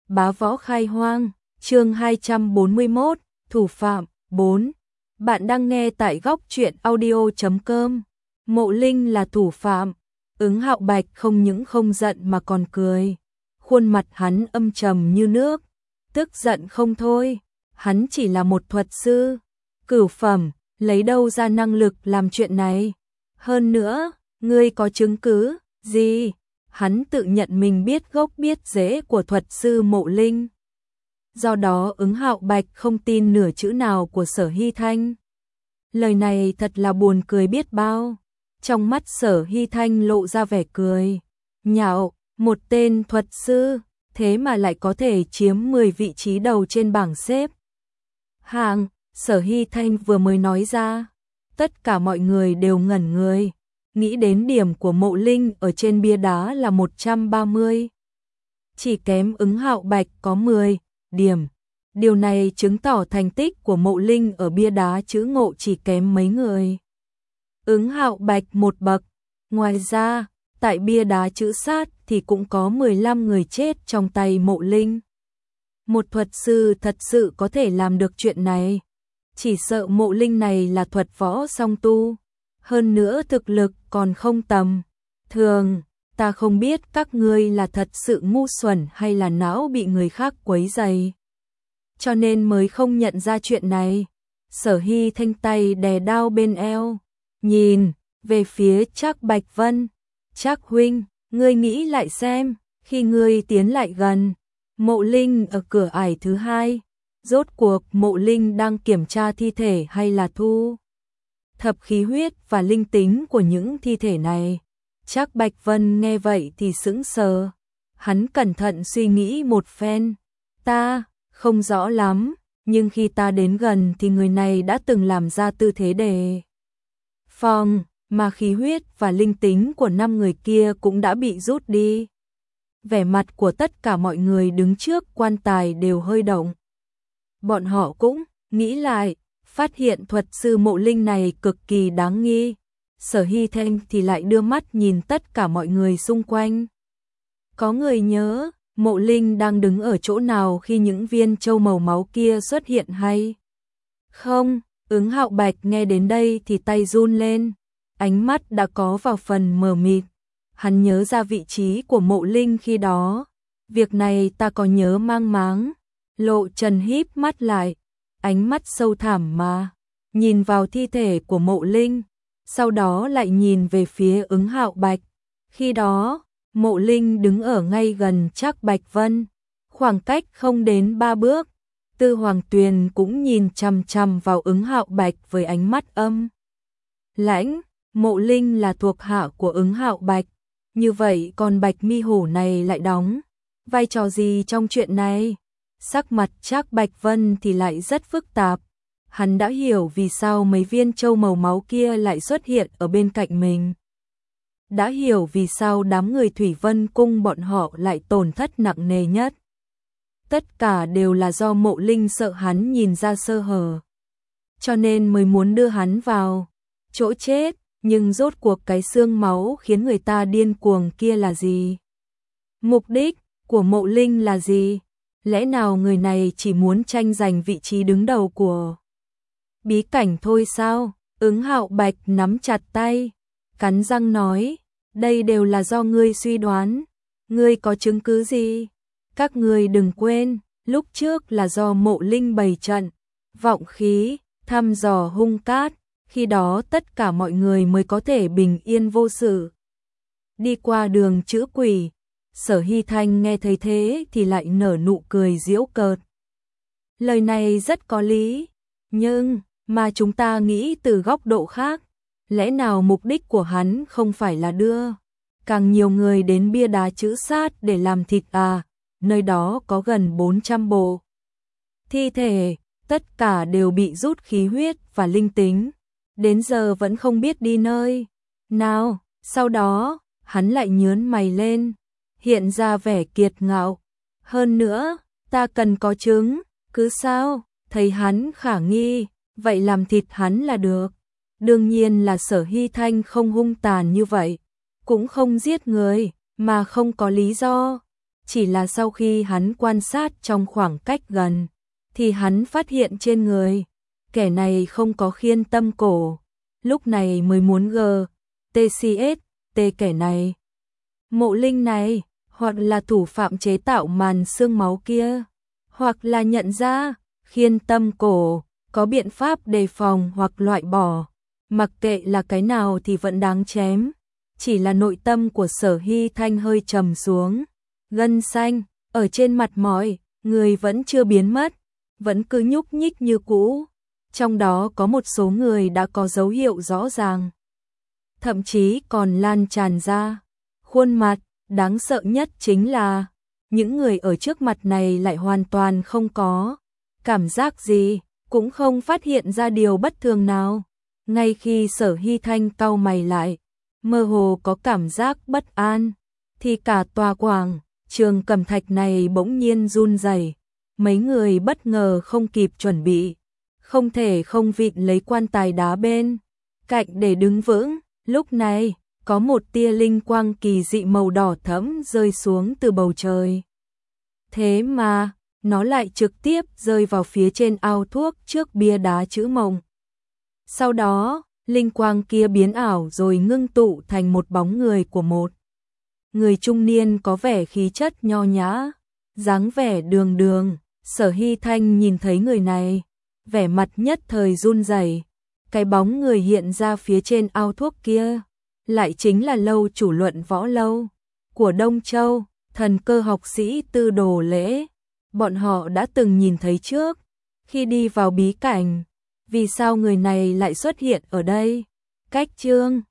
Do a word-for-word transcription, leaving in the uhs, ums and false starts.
Bá Võ Khai Hoang, chương hai trăm bốn mươi mốt, Thủ Phạm, bốn. Bạn đang nghe tại góc truyện audio chấm com. Mộ Linh là thủ phạm. Ứng Hạo Bạch không những không giận mà còn cười. Khuôn mặt hắn âm trầm như nước. Tức giận không thôi. Hắn chỉ là một thuật sư. Cửu phẩm, lấy đâu ra năng lực làm chuyện này? Hơn nữa, ngươi có chứng cứ gì? Hắn tự nhận mình biết gốc biết rễ của thuật sư Mộ Linh. Do đó Ứng Hạo Bạch không tin nửa chữ nào của Sở Hy Thanh. Lời này thật là buồn cười biết bao. Trong mắt Sở Hy Thanh lộ ra vẻ cười. Nhạo, một tên thuật sư, thế mà lại có thể chiếm mười vị trí đầu trên bảng xếp hạng. Sở Hy Thanh vừa mới nói ra, tất cả mọi người đều ngẩn người. Nghĩ đến điểm của Mộ Linh ở trên bia đá là một trăm ba mươi. Chỉ kém Ứng Hạo Bạch có mười điểm. Điều này chứng tỏ thành tích của Mộ Linh ở bia đá chữ ngộ chỉ kém mấy người. Ứng Hạo Bạch một bậc. Ngoài ra, tại bia đá chữ sát thì cũng có mười lăm người chết trong tay Mộ Linh. Một thuật sư thật sự có thể làm được chuyện này. Chỉ sợ Mộ Linh này là thuật võ song tu. Hơn nữa thực lực còn không tầm thường. Ta không biết các ngươi là thật sự ngu xuẩn hay là não bị người khác quấy rầy, cho nên mới không nhận ra chuyện này. Sở Hy Thanh tay đè đao bên eo, nhìn về phía Trác Bạch Vân. Trác huynh, ngươi nghĩ lại xem, khi ngươi tiến lại gần Mộ Linh ở cửa ải thứ hai, rốt cuộc Mộ Linh đang kiểm tra thi thể hay là thu thập khí huyết và linh tính của những thi thể này? Trác Bạch Vân nghe vậy thì sững sờ. Hắn cẩn thận suy nghĩ một phen. Ta không rõ lắm, nhưng khi ta đến gần thì người này đã từng làm ra tư thế đề phòng, mà khí huyết và linh tính của năm người kia cũng đã bị rút đi. Vẻ mặt của tất cả mọi người đứng trước quan tài đều hơi động. Bọn họ cũng nghĩ lại, phát hiện thuật sư Mộ Linh này cực kỳ đáng nghi. Sở Hy Thanh thì lại đưa mắt nhìn tất cả mọi người xung quanh. Có người nhớ Mộ Linh đang đứng ở chỗ nào khi những viên châu màu máu kia xuất hiện hay không? Ứng Hạo Bạch nghe đến đây thì tay run lên, ánh mắt đã có vào phần mờ mịt. Hắn nhớ ra vị trí của Mộ Linh khi đó. Việc này ta có nhớ mang máng. Lộ Trần híp mắt lại, ánh mắt sâu thẳm mà nhìn vào thi thể của Mộ Linh, sau đó lại nhìn về phía Ứng Hạo Bạch. Khi đó, Mộ Linh đứng ở ngay gần Trác Bạch Vân, khoảng cách không đến ba bước. Tư Hoàng Tuyền cũng nhìn chằm chằm vào Ứng Hạo Bạch với ánh mắt âm lãnh. Mộ Linh là thuộc hạ của Ứng Hạo Bạch, như vậy còn Bạch Mi Hổ này lại đóng vai trò gì trong chuyện này? Sắc mặt Trác Bạch Vân thì lại rất phức tạp. Hắn đã hiểu vì sao mấy viên châu màu máu kia lại xuất hiện ở bên cạnh mình. Đã hiểu vì sao đám người Thủy Vân Cung bọn họ lại tổn thất nặng nề nhất. Tất cả đều là do Mộ Linh sợ hắn nhìn ra sơ hở, cho nên mới muốn đưa hắn vào chỗ chết. Nhưng rốt cuộc cái xương máu khiến người ta điên cuồng kia là gì? Mục đích của Mộ Linh là gì? Lẽ nào người này chỉ muốn tranh giành vị trí đứng đầu của bí cảnh thôi sao? Ứng Hạo Bạch nắm chặt tay, cắn răng nói, đây đều là do ngươi suy đoán. Ngươi có chứng cứ gì? Các ngươi đừng quên, lúc trước là do Mộ Linh bày trận vọng khí, thăm dò hung cát, khi đó tất cả mọi người mới có thể bình yên vô sự đi qua đường chữ quỷ. Sở Hy Thanh nghe thấy thế thì lại nở nụ cười giễu cợt. Lời này rất có lý, nhưng mà chúng ta nghĩ từ góc độ khác, lẽ nào mục đích của hắn không phải là đưa càng nhiều người đến bia đá chữ sát để làm thịt à? Nơi đó có gần bốn trăm bộ thi thể, tất cả đều bị rút khí huyết và linh tính, đến giờ vẫn không biết đi nơi nào. Sau đó, hắn lại nhướng mày lên, hiện ra vẻ kiệt ngạo. Hơn nữa, ta cần có chứng cứ sao? Thấy hắn khả nghi, vậy làm thịt hắn là được. Đương nhiên là Sở Hy Thanh không hung tàn như vậy, cũng không giết người mà không có lý do. chỉ là sau khi hắn quan sát trong khoảng cách gần, thì hắn phát hiện trên người kẻ này không có khiên tâm cổ, lúc này mới muốn gờ, tê xê ét, tê kẻ này. Mộ Linh này, hoặc là thủ phạm chế tạo màn xương máu kia, hoặc là nhận ra, khiên tâm cổ, có biện pháp đề phòng hoặc loại bỏ, mặc kệ là cái nào thì vẫn đáng chém. Chỉ là nội tâm của Sở Hy Thanh hơi trầm xuống, gân xanh, ở trên mặt mọi người vẫn chưa biến mất, vẫn cứ nhúc nhích như cũ, trong đó có một số người đã có dấu hiệu rõ ràng, thậm chí còn lan tràn ra khuôn mặt. Đáng sợ nhất chính là những người ở trước mặt này lại hoàn toàn không có cảm giác gì, cũng không phát hiện ra điều bất thường nào. Ngay khi Sở Hy Thanh cau mày lại, mơ hồ có cảm giác bất an, thì cả tòa quảng trường cẩm thạch này bỗng nhiên run rẩy. Mấy người bất ngờ không kịp chuẩn bị, không thể không vịn lấy quan tài đá bên cạnh để đứng vững. Lúc này, có một tia linh quang kỳ dị màu đỏ thẫm rơi xuống từ bầu trời. Thế mà, nó lại trực tiếp rơi vào phía trên ao thuốc trước bia đá chữ mộng. Sau đó, linh quang kia biến ảo rồi ngưng tụ thành một bóng người của một người trung niên có vẻ khí chất nho nhã, dáng vẻ đường đường. Sở Hy Thanh nhìn thấy người này, vẻ mặt nhất thời run rẩy. Cái bóng người hiện ra phía trên ao thuốc kia lại chính là lâu chủ luận võ lâu của Đông Châu, thần cơ học sĩ Tư Đồ Lễ. Bọn họ đã từng nhìn thấy trước khi đi vào bí cảnh. Vì sao người này lại xuất hiện ở đây? Cách chương